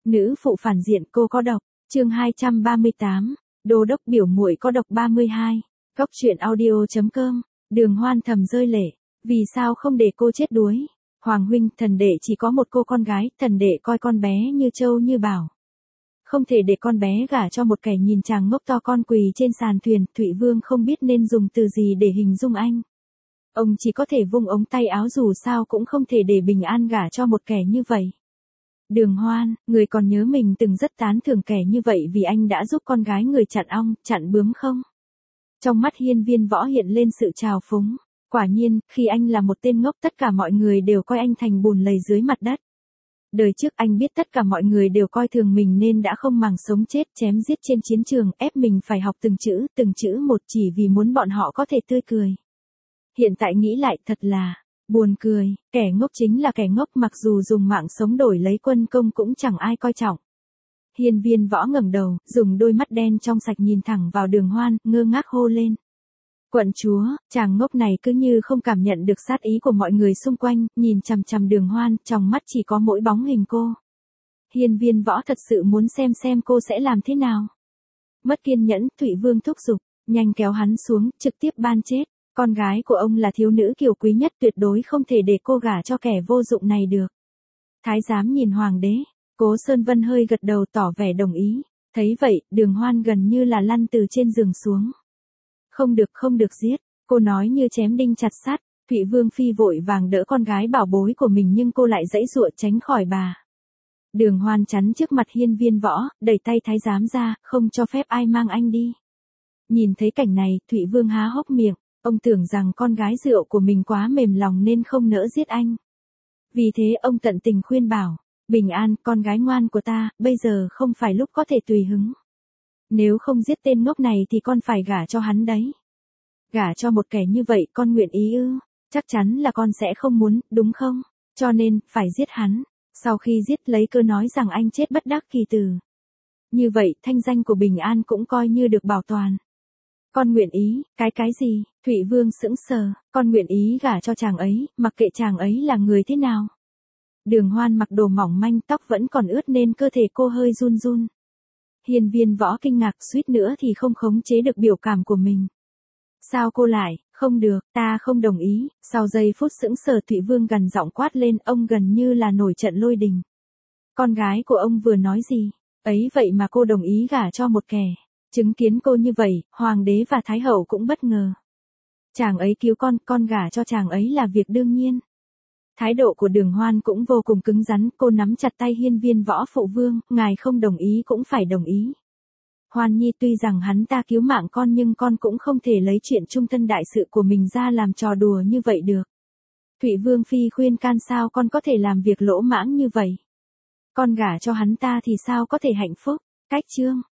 Nữ phụ phản diện cô có độc. Chương 238. Đô đốc biểu muội có độc 32. Góc truyện audio.com. Đường Hoan thầm rơi lệ. Vì sao không để cô chết đuối? Hoàng huynh, thần đệ chỉ có một cô con gái, thần đệ coi con bé như trâu như bảo. Không thể để con bé gả cho một kẻ nhìn chàng ngốc to con quỳ trên sàn thuyền. Thụy Vương không biết nên dùng từ gì để hình dung anh. Ông chỉ có thể vung ống tay áo, dù sao cũng không thể để bình an gả cho một kẻ như vậy. Đường Hoan, người còn nhớ mình từng rất tán thưởng kẻ như vậy vì anh đã giúp con gái người chặn ong, chặn bướm không? Trong mắt Hiên Viên Võ hiện lên sự trào phúng. Quả nhiên, khi anh là một tên ngốc tất cả mọi người đều coi anh thành bùn lầy dưới mặt đất. Đời trước anh biết tất cả mọi người đều coi thường mình nên đã không màng sống chết chém giết trên chiến trường, ép mình phải học từng chữ một chỉ vì muốn bọn họ có thể tươi cười. Hiện tại nghĩ lại thật là buồn cười, kẻ ngốc chính là kẻ ngốc, mặc dù dùng mạng sống đổi lấy quân công cũng chẳng ai coi trọng. Hiên Viên Võ ngẩng đầu, dùng đôi mắt đen trong sạch nhìn thẳng vào Đường Hoan, ngơ ngác hô lên. Quận chúa, chàng ngốc này cứ như không cảm nhận được sát ý của mọi người xung quanh, nhìn chằm chằm Đường Hoan, trong mắt chỉ có mỗi bóng hình cô. Hiên Viên Võ thật sự muốn xem cô sẽ làm thế nào. Mất kiên nhẫn, Thụy Vương thúc giục, nhanh kéo hắn xuống, trực tiếp ban chết. Con gái của ông là thiếu nữ kiều quý nhất, tuyệt đối không thể để cô gả cho kẻ vô dụng này được. Thái giám nhìn hoàng đế, Cố Sơn Vân hơi gật đầu tỏ vẻ đồng ý. Thấy vậy, Đường Hoan gần như là lăn từ trên giường xuống. Không được giết, cô nói như chém đinh chặt sắt. Thụy Vương phi vội vàng đỡ con gái bảo bối của mình nhưng cô lại giãy giụa tránh khỏi bà. Đường Hoan chắn trước mặt Hiên Viên Võ, đẩy tay thái giám ra, không cho phép ai mang anh đi. Nhìn thấy cảnh này, Thụy Vương há hốc miệng. Ông tưởng rằng con gái rượu của mình quá mềm lòng nên không nỡ giết anh. Vì thế ông tận tình khuyên bảo, Bình An, con gái ngoan của ta, bây giờ không phải lúc có thể tùy hứng. Nếu không giết tên ngốc này thì con phải gả cho hắn đấy. Gả cho một kẻ như vậy con nguyện ý ư? Chắc chắn là con sẽ không muốn, đúng không? Cho nên, phải giết hắn. Sau khi giết lấy cơ nói rằng anh chết bất đắc kỳ tử. Như vậy, thanh danh của Bình An cũng coi như được bảo toàn. Con nguyện ý, cái gì? Thụy Vương sững sờ, con nguyện ý gả cho chàng ấy, mặc kệ chàng ấy là người thế nào. Đường Hoan mặc đồ mỏng manh, tóc vẫn còn ướt nên cơ thể cô hơi run run. Hiên Viên Võ kinh ngạc suýt nữa thì không khống chế được biểu cảm của mình. Sao cô lại, không được, ta không đồng ý. Sau giây phút sững sờ Thụy Vương gằn giọng quát lên, ông gần như là nổi trận lôi đình. Con gái của ông vừa nói gì? Ấy vậy mà cô đồng ý gả cho một kẻ. Chứng kiến cô như vậy, hoàng đế và thái hậu cũng bất ngờ. Chàng ấy cứu con gả cho chàng ấy là việc đương nhiên. Thái độ của Đường Hoan cũng vô cùng cứng rắn, cô nắm chặt tay Hiên Viên Võ, phụ vương, ngài không đồng ý cũng phải đồng ý. Hoan Nhi, tuy rằng hắn ta cứu mạng con nhưng con cũng không thể lấy chuyện trung thân đại sự của mình ra làm trò đùa như vậy được. Thụy Vương phi khuyên can, sao con có thể làm việc lỗ mãng như vậy? Con gả cho hắn ta thì sao có thể hạnh phúc? Cách chương